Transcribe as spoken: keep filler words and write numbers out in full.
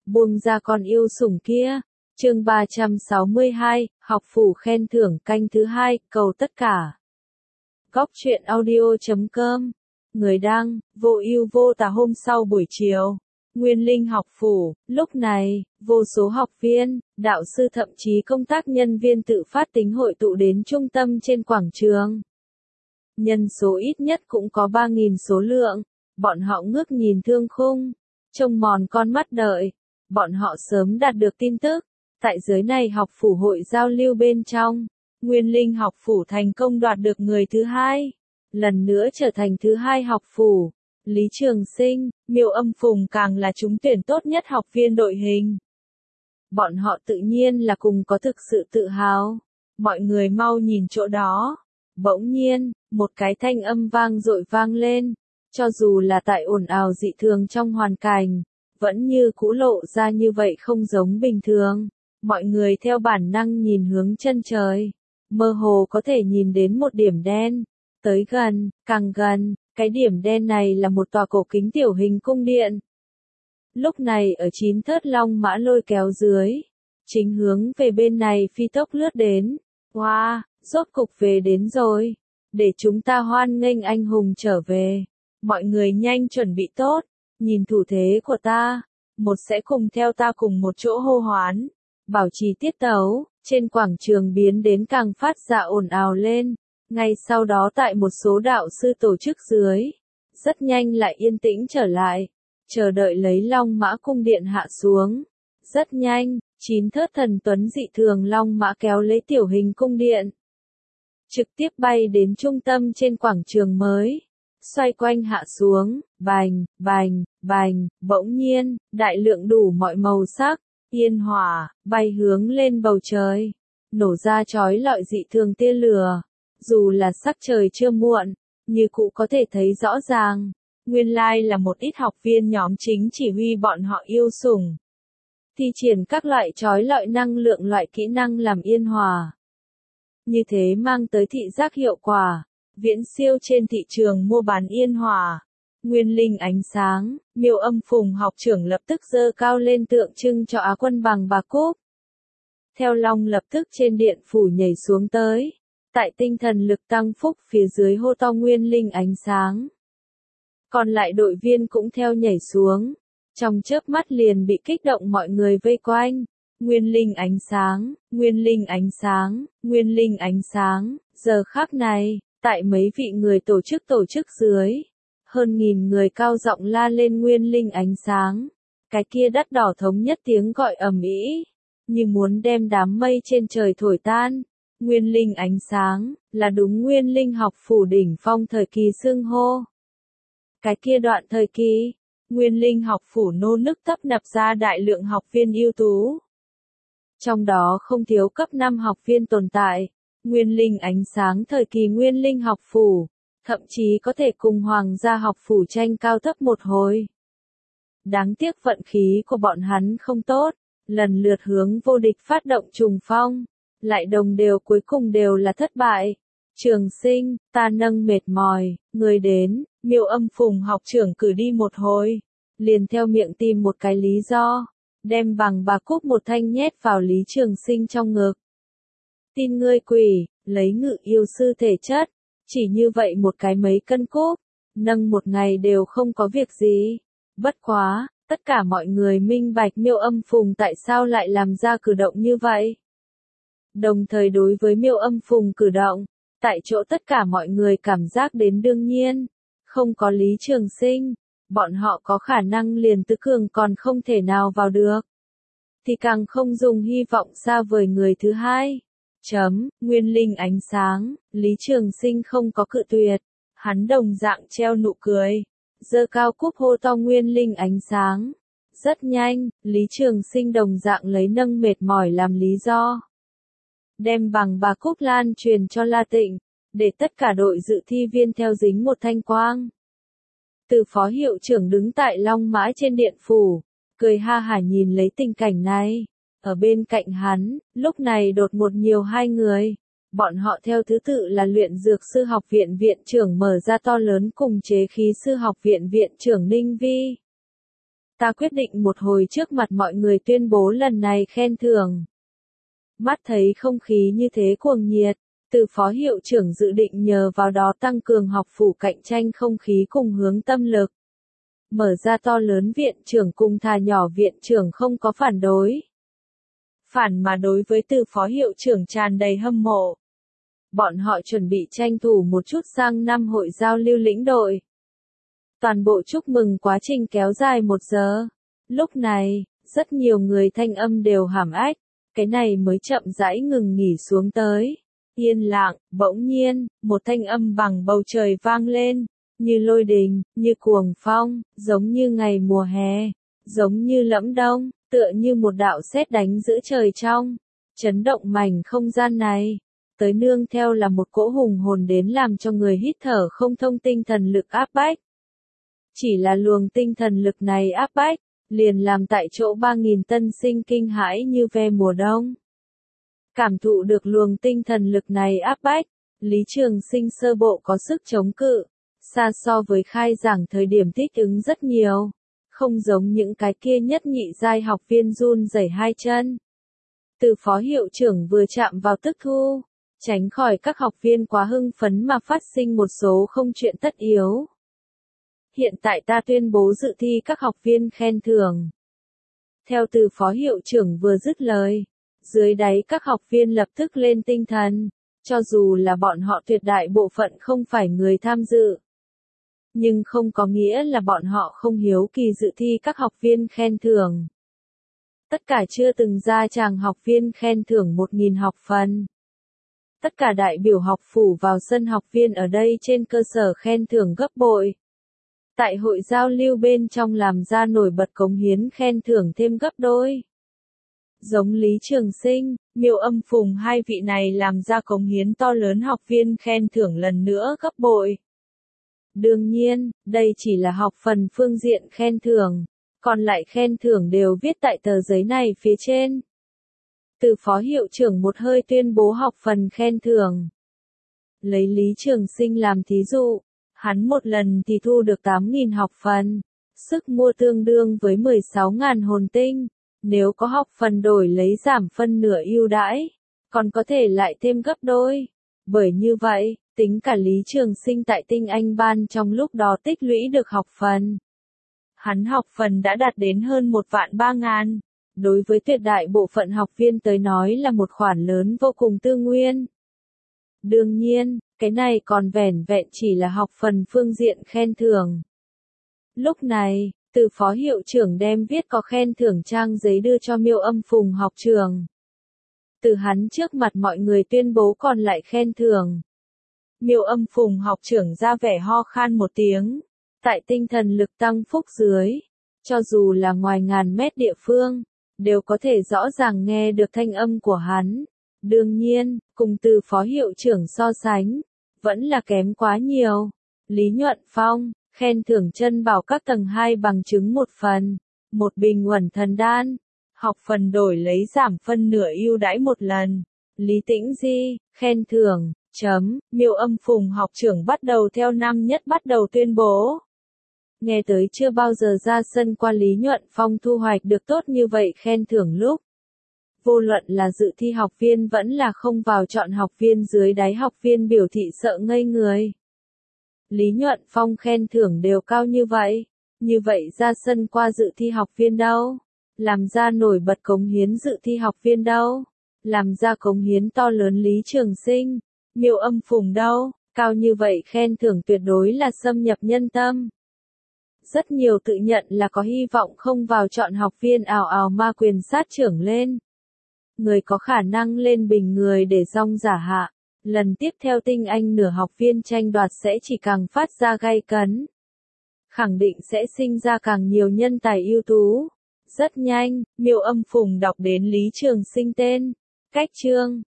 buông ra con yêu sủng kia. Chương ba trăm sáu mươi hai, học phủ khen thưởng canh thứ hai, cầu tất cả. Góc truyện audio chấm com. Người đăng, vô ưu vô tà. Hôm sau buổi chiều, Nguyên Linh học phủ, lúc này, vô số học viên, đạo sư thậm chí công tác nhân viên tự phát tính hội tụ đến trung tâm trên quảng trường. Nhân số ít nhất cũng có ba nghìn số lượng, bọn họ ngước nhìn thương khung, trông mòn con mắt đợi, bọn họ sớm đạt được tin tức. Tại giới này học phủ hội giao lưu bên trong, Nguyên Linh học phủ thành công đoạt được người thứ hai, lần nữa trở thành thứ hai học phủ. Lý Trường Sinh, Miêu Âm Phùng càng là trúng tuyển tốt nhất học viên đội hình. Bọn họ tự nhiên là cùng có thực sự tự hào. Mọi người mau nhìn chỗ đó. Bỗng nhiên, một cái thanh âm vang dội vang lên. Cho dù là tại ồn ào dị thường trong hoàn cảnh, vẫn như cũ lộ ra như vậy không giống bình thường. Mọi người theo bản năng nhìn hướng chân trời. Mơ hồ có thể nhìn đến một điểm đen. Tới gần, càng gần, cái điểm đen này là một tòa cổ kính tiểu hình cung điện. Lúc này ở chín thớt long mã lôi kéo dưới, chính hướng về bên này phi tốc lướt đến. Wow, rốt cục về đến rồi. Để chúng ta hoan nghênh anh hùng trở về. Mọi người nhanh chuẩn bị tốt. Nhìn thủ thế của ta. Một sẽ cùng theo ta cùng một chỗ hô hoán. Bảo trì tiết tấu. Trên quảng trường biến đến càng phát ra ồn ào lên. Ngay sau đó tại một số đạo sư tổ chức dưới. Rất nhanh lại yên tĩnh trở lại. Chờ đợi lấy long mã cung điện hạ xuống. Rất nhanh, chín thớt thần tuấn dị thường long mã kéo lấy tiểu hình cung điện. Trực tiếp bay đến trung tâm trên quảng trường mới. Xoay quanh hạ xuống, bành, bành, bành, bỗng nhiên, đại lượng đủ mọi màu sắc, yên hỏa, bay hướng lên bầu trời. Nổ ra chói lọi dị thường tia lửa. Dù là sắc trời chưa muộn, như cụ có thể thấy rõ ràng. Nguyên lai là một ít học viên nhóm chính chỉ huy bọn họ yêu sủng. Thi triển các loại chói lọi năng lượng loại kỹ năng làm yên hòa. Như thế mang tới thị giác hiệu quả, viễn siêu trên thị trường mua bán yên hòa. Nguyên Linh ánh sáng, Miêu Âm Phùng học trưởng lập tức giơ cao lên tượng trưng cho Á quân bằng bạc cúp. Theo Long lập tức trên điện phủ nhảy xuống tới. Tại tinh thần lực tăng phúc phía dưới hô to Nguyên Linh ánh sáng. Còn lại đội viên cũng theo nhảy xuống. Trong chớp mắt liền bị kích động mọi người vây quanh. Nguyên Linh ánh sáng, Nguyên Linh ánh sáng, Nguyên Linh ánh sáng. Giờ khắc này, tại mấy vị người tổ chức tổ chức dưới. Hơn nghìn người cao giọng la lên Nguyên Linh ánh sáng. Cái kia đắt đỏ thống nhất tiếng gọi ầm ĩ, như muốn đem đám mây trên trời thổi tan. Nguyên Linh ánh sáng, là đúng Nguyên Linh học phủ đỉnh phong thời kỳ xưng hô. Cái kia đoạn thời kỳ, Nguyên Linh học phủ nô nức tấp nập ra đại lượng học viên ưu tú. Trong đó không thiếu cấp năm học viên tồn tại. Nguyên Linh ánh sáng thời kỳ Nguyên Linh học phủ, thậm chí có thể cùng Hoàng gia học phủ tranh cao thấp một hồi. Đáng tiếc vận khí của bọn hắn không tốt, lần lượt hướng vô địch phát động trùng phong. Lại đồng đều cuối cùng đều là thất bại. Trường Sinh, ta nâng mệt mỏi, người đến, Miêu Âm Phùng học trưởng cử đi một hồi. Liền theo miệng tìm một cái lý do. Đem bằng bạc cúp một thanh nhét vào Lý Trường Sinh trong ngực. Tin ngươi quỷ, lấy ngự yêu sư thể chất. Chỉ như vậy một cái mấy cân cúp. Nâng một ngày đều không có việc gì. Bất quá, tất cả mọi người minh bạch Miêu Âm Phùng tại sao lại làm ra cử động như vậy. Đồng thời đối với Miêu Âm Phùng cử động, tại chỗ tất cả mọi người cảm giác đến đương nhiên, không có Lý Trường Sinh, bọn họ có khả năng liền tứ cường còn không thể nào vào được. Thì càng không dùng hy vọng xa vời người thứ hai. Chấm, Nguyên Linh ánh sáng, Lý Trường Sinh không có cự tuyệt, hắn đồng dạng treo nụ cười, giơ cao cúp hô to Nguyên Linh ánh sáng. Rất nhanh, Lý Trường Sinh đồng dạng lấy nâng mệt mỏi làm lý do. Đem bằng bạc cúp lan truyền cho La Tịnh, để tất cả đội dự thi viên theo dính một thanh quang. Từ phó hiệu trưởng đứng tại Long Mã trên điện phủ, cười ha hả nhìn lấy tình cảnh này. Ở bên cạnh hắn, lúc này đột một nhiều hai người. Bọn họ theo thứ tự là luyện dược sư học viện viện trưởng mở ra to lớn cùng chế khí sư học viện viện trưởng Ninh Vi. Ta quyết định một hồi trước mặt mọi người tuyên bố lần này khen thưởng. Mắt thấy không khí như thế cuồng nhiệt, Từ phó hiệu trưởng dự định nhờ vào đó tăng cường học phủ cạnh tranh không khí cùng hướng tâm lực. Mở ra to lớn viện trưởng cùng thà nhỏ viện trưởng không có phản đối. Phản mà đối với Từ phó hiệu trưởng tràn đầy hâm mộ. Bọn họ chuẩn bị tranh thủ một chút sang năm hội giao lưu lĩnh đội. Toàn bộ chúc mừng quá trình kéo dài một giờ. Lúc này, rất nhiều người thanh âm đều hàm ách, cái này mới chậm rãi ngừng nghỉ xuống tới. Yên lặng, bỗng nhiên, một thanh âm bằng bầu trời vang lên, như lôi đình, như cuồng phong, giống như ngày mùa hè, giống như lẫm đông, tựa như một đạo sét đánh giữa trời trong, chấn động mảnh không gian này. Tới nương theo là một cỗ hùng hồn đến làm cho người hít thở không thông tinh thần lực áp bách. Chỉ là luồng tinh thần lực này áp bách, liền làm tại chỗ ba nghìn tân sinh kinh hãi như ve mùa đông. Cảm thụ được luồng tinh thần lực này áp bách, Lý Trường Sinh sơ bộ có sức chống cự, xa so với khai giảng thời điểm thích ứng rất nhiều, không giống những cái kia nhất nhị giai học viên run rẩy hai chân. Từ phó hiệu trưởng vừa chạm vào tức thu, tránh khỏi các học viên quá hưng phấn mà phát sinh một số không chuyện tất yếu. Hiện tại ta tuyên bố dự thi các học viên khen thưởng. Theo Từ phó hiệu trưởng vừa dứt lời, dưới đáy các học viên lập tức lên tinh thần, cho dù là bọn họ tuyệt đại bộ phận không phải người tham dự. Nhưng không có nghĩa là bọn họ không hiếu kỳ dự thi các học viên khen thưởng. Tất cả chưa từng ra tràng học viên khen thưởng một nghìn học phần. Tất cả đại biểu học phủ vào sân học viên ở đây trên cơ sở khen thưởng gấp bội. Tại hội giao lưu bên trong làm ra nổi bật cống hiến khen thưởng thêm gấp đôi. Giống Lý Trường Sinh, Miêu Âm Phùng hai vị này làm ra cống hiến to lớn học viên khen thưởng lần nữa gấp bội. Đương nhiên, đây chỉ là học phần phương diện khen thưởng, còn lại khen thưởng đều viết tại tờ giấy này phía trên. Từ phó hiệu trưởng một hơi tuyên bố học phần khen thưởng. Lấy Lý Trường Sinh làm thí dụ, hắn một lần thì thu được tám nghìn học phần, sức mua tương đương với mười sáu nghìn hồn tinh, nếu có học phần đổi lấy giảm phân nửa ưu đãi, còn có thể lại thêm gấp đôi. Bởi như vậy, tính cả Lý Trường Sinh tại tinh anh ban trong lúc đó tích lũy được học phần. Hắn học phần đã đạt đến hơn một vạn ba ngàn. Đối với tuyệt đại bộ phận học viên tới nói là một khoản lớn vô cùng tư nguyên. Đương nhiên, cái này còn vẻn vẹn chỉ là học phần phương diện khen thưởng. Lúc này, Từ phó hiệu trưởng đem viết có khen thưởng trang giấy đưa cho Miêu Âm Phùng học trường. Từ hắn trước mặt mọi người tuyên bố còn lại khen thưởng. Miêu Âm Phùng học trưởng ra vẻ ho khan một tiếng. Tại tinh thần lực tăng phúc dưới, cho dù là ngoài ngàn mét địa phương, đều có thể rõ ràng nghe được thanh âm của hắn. Đương nhiên, cùng Từ phó hiệu trưởng so sánh, vẫn là kém quá nhiều. Lý Nhuận Phong, khen thưởng chân bảo các tầng hai bằng chứng một phần, một bình uẩn thần đan, học phần đổi lấy giảm phân nửa ưu đãi một lần. Lý Tĩnh Di, khen thưởng, chấm, Miêu Âm Phùng học trưởng bắt đầu theo năm nhất bắt đầu tuyên bố. Nghe tới chưa bao giờ ra sân qua Lý Nhuận Phong thu hoạch được tốt như vậy khen thưởng lúc. Vô luận là dự thi học viên vẫn là không vào chọn học viên dưới đáy học viên biểu thị sợ ngây người. Lý Nhuận Phong khen thưởng đều cao như vậy, như vậy ra sân qua dự thi học viên đâu? Làm ra nổi bật cống hiến dự thi học viên đâu? Làm ra cống hiến to lớn Lý Trường Sinh, Miêu Âm Phùng đâu? Cao như vậy khen thưởng tuyệt đối là xâm nhập nhân tâm. Rất nhiều tự nhận là có hy vọng không vào chọn học viên ào ào ma quyền sát trưởng lên. Người có khả năng lên bình người để rong giả hạ. Lần tiếp theo tinh anh nửa học viên tranh đoạt sẽ chỉ càng phát ra gay cấn. Khẳng định sẽ sinh ra càng nhiều nhân tài ưu tú. Rất nhanh, Miêu Âm Phùng đọc đến Lý Trường Sinh tên, cách chương,